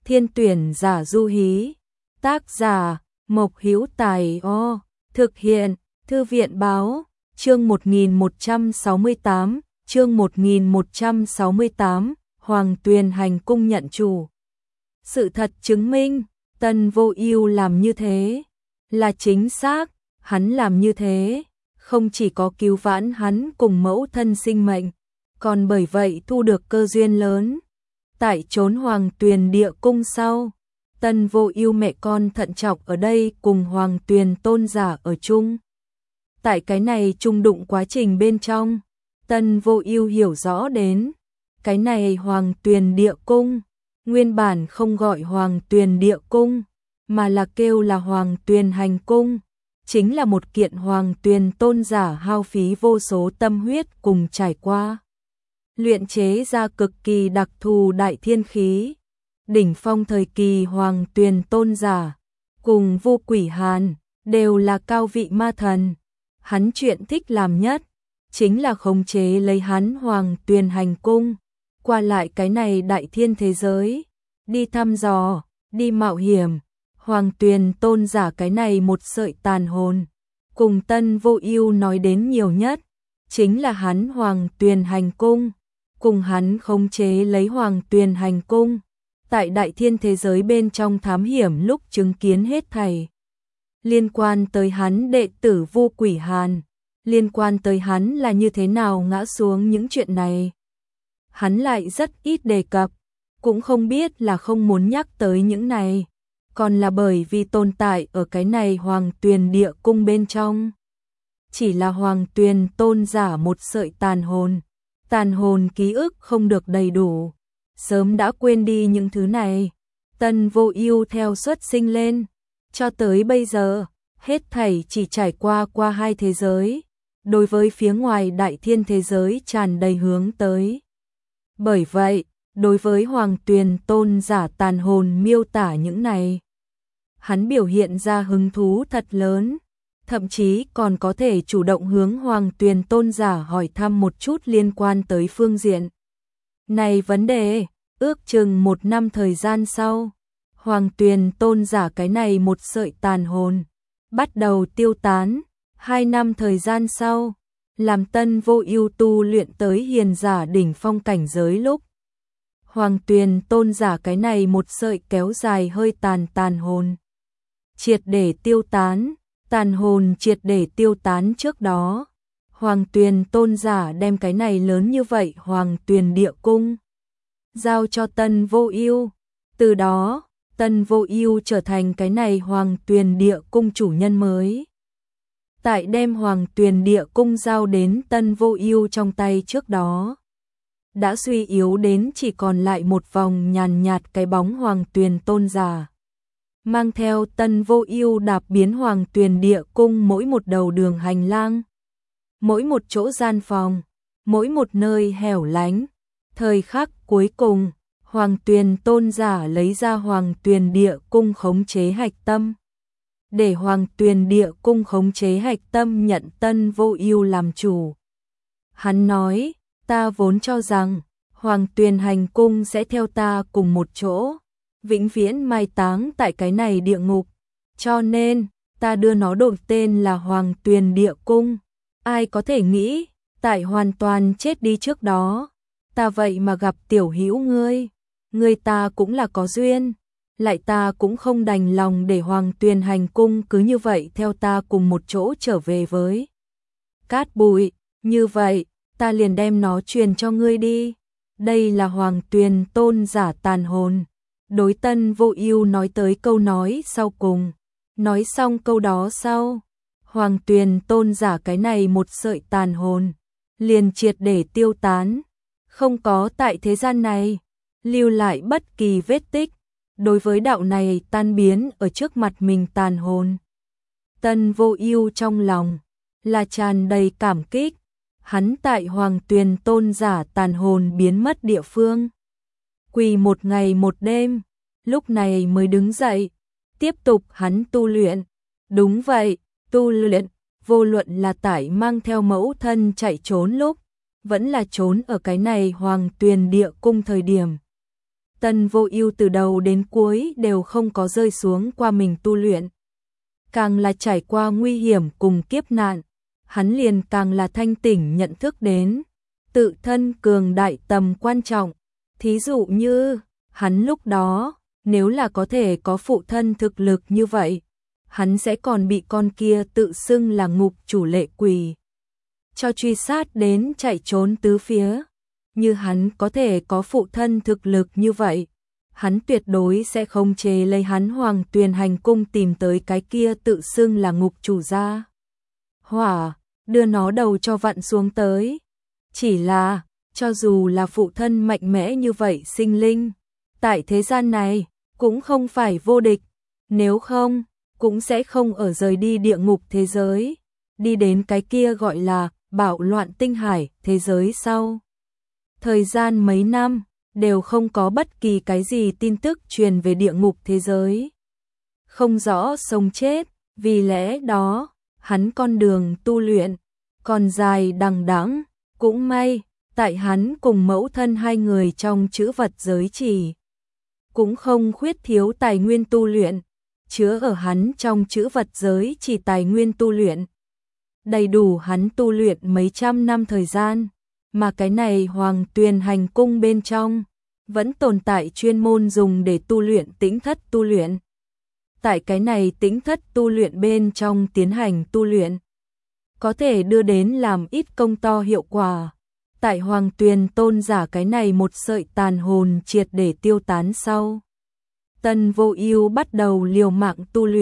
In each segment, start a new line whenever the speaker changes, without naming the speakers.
Thiên tuyển giả du hí. Tác giả Mộc Hữu Tài. Thực hiện Thư viện báo. Chương 1168, chương 1168, Hoàng Tuyền hành cung nhận chủ. Sự thật chứng minh, Tân Vô Ưu làm như thế là chính xác, hắn làm như thế không chỉ có cứu vãn hắn cùng mẫu thân sinh mệnh, còn bởi vậy thu được cơ duyên lớn. Tại trốn Hoàng Tuyền địa cung sau, Tân Vô Ưu mẹ con thận trọng ở đây cùng Hoàng Tuyền tôn giả ở chung. Tại cái này chung đụng quá trình bên trong, Tân Vô Ưu hiểu rõ đến, cái này Hoàng Tuyền địa cung, nguyên bản không gọi Hoàng Tuyền địa cung, mà là kêu là Hoàng Tuyền hành cung, chính là một kiện Hoàng Tuyền tôn giả hao phí vô số tâm huyết cùng trải qua. Luyện chế ra cực kỳ đặc thù đại thiên khí, đỉnh phong thời kỳ Hoàng Tuyền tôn giả, cùng Vu Quỷ Hàn, đều là cao vị ma thần. Hắn chuyện thích làm nhất, chính là khống chế lấy hắn Hoàng Tuyền hành cung, qua lại cái này đại thiên thế giới, đi thăm dò, đi mạo hiểm. Hoàng Tuyền tôn giả cái này một sợi tàn hồn, cùng Tân Vô Ưu nói đến nhiều nhất, chính là hắn Hoàng Tuyền hành cung, cùng hắn khống chế lấy Hoàng Tuyền hành cung, tại đại thiên thế giới bên trong thám hiểm lúc chứng kiến hết thảy. Liên quan tới hắn đệ tử Vu Quỷ Hàn, liên quan tới hắn là như thế nào ngã xuống những chuyện này. Hắn lại rất ít đề cập, cũng không biết là không muốn nhắc tới những này, còn là bởi vì tồn tại ở cái này Hoàng Tuyền địa cung bên trong. Chỉ là Hoàng Tuyền tôn giả một sợi tàn hồn ký ức không được đầy đủ, sớm đã quên đi những thứ này. Tân Vô Ưu theo xuất sinh lên, cho tới bây giờ, hết thảy chỉ trải qua hai thế giới, đối với phía ngoài đại thiên thế giới tràn đầy hướng tới. Bởi vậy, đối với Hoàng Tuyền tôn giả tàn hồn miêu tả những này, hắn biểu hiện ra hứng thú thật lớn, thậm chí còn có thể chủ động hướng Hoàng Tuyền tôn giả hỏi thăm một chút liên quan tới phương diện này vấn đề. Ước chừng 1 năm thời gian sau, Hoàng Tuyền tôn giả cái này một sợi tàn hồn bắt đầu tiêu tán. 2 năm thời gian sau, làm Tân Vô Ưu tu luyện tới hiền giả đỉnh phong cảnh giới lúc, Hoàng Tuyền tôn giả cái này một sợi kéo dài hơi tàn hồn triệt để tiêu tán. Tàn hồn triệt để tiêu tán trước đó, Hoàng Tuyền tôn giả đem cái này lớn như vậy Hoàng Tuyền địa cung giao cho Tân Vô Ưu. Từ đó, Tân Vô Ưu trở thành cái này Hoàng Tuyền địa cung chủ nhân mới. Tại đem Hoàng Tuyền địa cung giao đến Tân Vô Ưu trong tay trước đó, đã suy yếu đến chỉ còn lại một vòng nhàn nhạt cái bóng Hoàng Tuyền tôn giả. Mang theo Tân Vô Ưu đạp biến Hoàng Tuyền địa cung mỗi một đầu đường hành lang, mỗi một chỗ gian phòng, mỗi một nơi hẻo lánh. Thời khắc cuối cùng, Hoàng Tuyền tôn giả lấy ra Hoàng Tuyền địa cung khống chế hạch tâm, để Hoàng Tuyền địa cung khống chế hạch tâm nhận Tân Vô Ưu làm chủ. Hắn nói, ta vốn cho rằng Hoàng Tuyền hành cung sẽ theo ta cùng một chỗ, vĩnh viễn mai táng tại cái này địa ngục, cho nên ta đưa nó đổi tên là Hoàng Tuyền địa cung. Ai có thể nghĩ, tại hoàn toàn chết đi trước đó, ta vậy mà gặp tiểu hữu ngươi ta cũng là có duyên, lại ta cũng không đành lòng để Hoàng Tuyền hành cung cứ như vậy theo ta cùng một chỗ trở về với cát bụi, như vậy, ta liền đem nó truyền cho ngươi đi. Đây là Hoàng Tuyền tôn giả tàn hồn. Đối Tân Vô Ưu nói tới câu nói sau cùng, nói xong câu đó sau, Hoàng Tuyền tôn giả cái này một sợi tàn hồn liền triệt để tiêu tán, không có tại thế gian này lưu lại bất kỳ vết tích. Đối với đạo này tan biến ở trước mặt mình tàn hồn, Tân Vô Ưu trong lòng là tràn đầy cảm kích. Hắn tại Hoàng Tuyền tôn giả tàn hồn biến mất địa phương quỳ 1 ngày 1 đêm, lúc này mới đứng dậy, tiếp tục hắn tu luyện. Đúng vậy, tu luyện, vô luận là tại mang theo mẫu thân chạy trốn lúc, vẫn là trốn ở cái này Hoàng Tuyền địa cung thời điểm. Tân Vô Ưu từ đầu đến cuối đều không có rơi xuống qua mình tu luyện. Càng là trải qua nguy hiểm cùng kiếp nạn, hắn liền càng là thanh tỉnh nhận thức đến tự thân cường đại tầm quan trọng. Thí dụ như, hắn lúc đó, nếu là có thể có phụ thân thực lực như vậy, hắn sẽ còn bị con kia tự xưng là ngục chủ lệ quỷ cho truy sát đến chạy trốn tứ phía. Như hắn có thể có phụ thân thực lực như vậy, hắn tuyệt đối sẽ không chế lấy hắn Hoàng Tuyền Hành Cung tìm tới cái kia tự xưng là ngục chủ ra hỏa, đưa nó đầu cho vặn xuống tới. Chỉ là, cho dù là phụ thân mạnh mẽ như vậy sinh linh, tại thế gian này, cũng không phải vô địch, nếu không, cũng sẽ không ở rời đi địa ngục thế giới, đi đến cái kia gọi là bạo loạn tinh hải thế giới sau. Thời gian mấy năm, đều không có bất kỳ cái gì tin tức truyền về địa ngục thế giới. Không rõ sống chết, vì lẽ đó, hắn con đường tu luyện, còn dài đằng đẵng, cũng may, tại hắn cùng mẫu thân hai người trong chữ vật giới chỉ. Cũng không khuyết thiếu tài nguyên tu luyện, chứa ở hắn trong chữ vật giới chỉ tài nguyên tu luyện. Đầy đủ hắn tu luyện mấy trăm năm thời gian, mà cái này Hoàng Tuyền Hành Cung bên trong, vẫn tồn tại chuyên môn dùng để tu luyện tĩnh thất tu luyện. Tại cái này tĩnh thất tu luyện bên trong tiến hành tu luyện, có thể đưa đến làm ít công to hiệu quả. Tại Hoàng Tuyền tôn giả cái này một sợi tàn hồn triệt để tiêu tán sau, Tân Vô Ưu bắt đầu liều mạng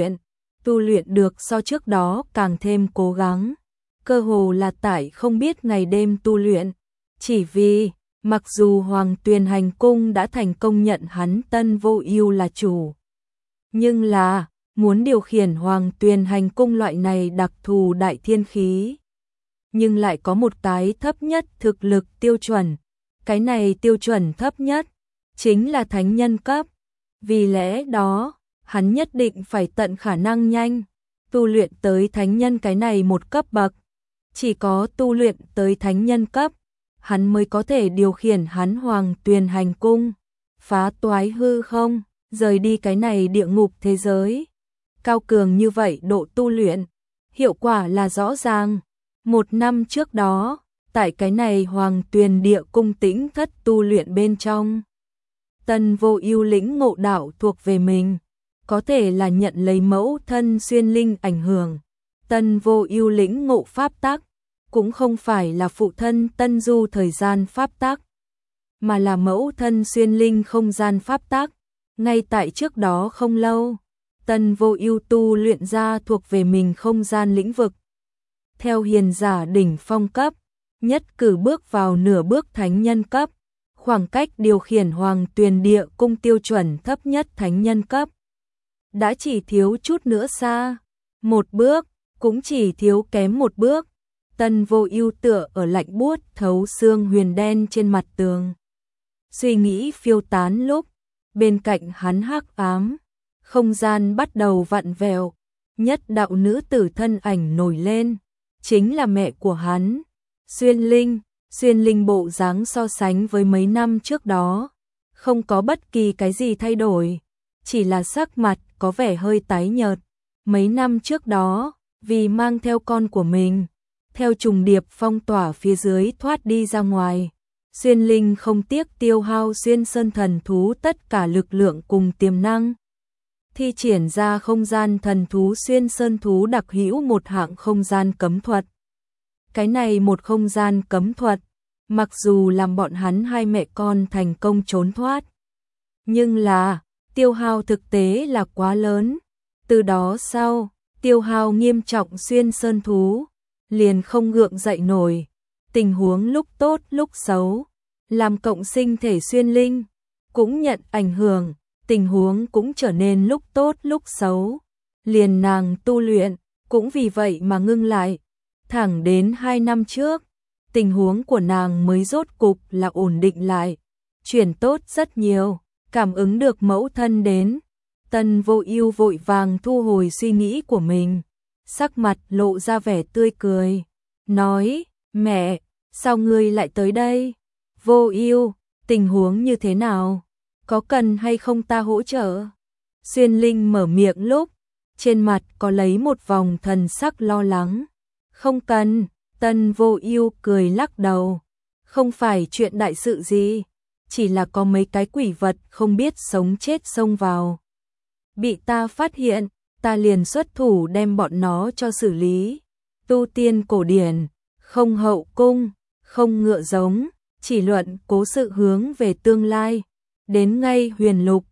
tu luyện được so trước đó càng thêm cố gắng, cơ hồ là tại không biết ngày đêm tu luyện, chỉ vì mặc dù Hoàng Tuyền Hành Cung đã thành công nhận hắn Tân Vô Ưu là chủ, nhưng là muốn điều khiển Hoàng Tuyền Hành Cung loại này đặc thù đại thiên khí, nhưng lại có một cái thấp nhất thực lực tiêu chuẩn. Cái này tiêu chuẩn thấp nhất chính là thánh nhân cấp. Vì lẽ đó, hắn nhất định phải tận khả năng nhanh tu luyện tới thánh nhân cái này một cấp bậc. Chỉ có tu luyện tới thánh nhân cấp, hắn mới có thể điều khiển hắn Hoàng Tuyền Hành Cung, phá toái hư không, rời đi cái này địa ngục thế giới. Cao cường như vậy độ tu luyện, hiệu quả là rõ ràng. Một năm trước đó, tại cái này Hoàng Tuyền Địa Cung tĩnh thất tu luyện bên trong, Tân Vô Ưu lĩnh ngộ đạo thuộc về mình, có thể là nhận lấy mẫu thân xuyên linh ảnh hưởng. Tân Vô Ưu lĩnh ngộ pháp tắc, cũng không phải là phụ thân Tân Du thời gian pháp tắc, mà là mẫu thân xuyên linh không gian pháp tắc. Ngay tại trước đó không lâu, Tân Vô Ưu tu luyện ra thuộc về mình không gian lĩnh vực. Theo hiền giả đỉnh phong cấp, nhất cử bước vào nửa bước thánh nhân cấp, khoảng cách điều khiển Hoàng Tuyền Địa Cung tiêu chuẩn thấp nhất thánh nhân cấp đã chỉ thiếu chút nữa xa, một bước, cũng chỉ thiếu kém một bước. Tân Vô Ưu tựa ở lạnh buốt thấu xương huyền đen trên mặt tường, suy nghĩ phiêu tán lúc, bên cạnh hắn hắc ám, không gian bắt đầu vặn vẹo, nhất đạo nữ tử thân ảnh nổi lên, chính là mẹ của hắn, Xuyên Linh bộ dáng so sánh với mấy năm trước đó, không có bất kỳ cái gì thay đổi, chỉ là sắc mặt có vẻ hơi tái nhợt. Mấy năm trước đó, vì mang theo con của mình, theo trùng điệp phong tỏa phía dưới thoát đi ra ngoài, Xuyên Linh không tiếc tiêu hao Xuyên Sơn thần thú tất cả lực lượng cùng tiềm năng, thi triển ra không gian thần thú Xuyên Sơn thú đặc hữu một hạng không gian cấm thuật. Cái này một không gian cấm thuật, mặc dù làm bọn hắn hai mẹ con thành công trốn thoát, nhưng là tiêu hao thực tế là quá lớn. Từ đó sau, tiêu hao nghiêm trọng Xuyên Sơn thú, liền không gượng dậy nổi. Tình huống lúc tốt lúc xấu, làm cộng sinh thể Xuyên Linh cũng nhận ảnh hưởng, tình huống cũng trở nên lúc tốt lúc xấu. Liền nàng tu luyện cũng vì vậy mà ngưng lại. Thẳng đến 2 năm trước, tình huống của nàng mới rốt cục là ổn định lại, chuyển tốt rất nhiều. Cảm ứng được mẫu thân đến, Tân Vô Ưu vội vàng thu hồi suy nghĩ của mình, sắc mặt lộ ra vẻ tươi cười, nói: "Mẹ, sao ngươi lại tới đây?" "Vô Ưu, tình huống như thế nào? có cần hay không ta hỗ trợ? Xuyên Linh mở miệng lúc, trên mặt có lấy một vòng thần sắc lo lắng. Không cần, Tân Vô Ưu cười lắc đầu. Không phải chuyện đại sự gì, chỉ là có mấy cái quỷ vật không biết sống chết xông vào. Bị ta phát hiện, ta liền xuất thủ đem bọn nó cho xử lý. Tu tiên cổ điển, không hậu cung, không ngựa giống, chỉ luận cố sự hướng về tương lai. Đến ngay Huyền Lục,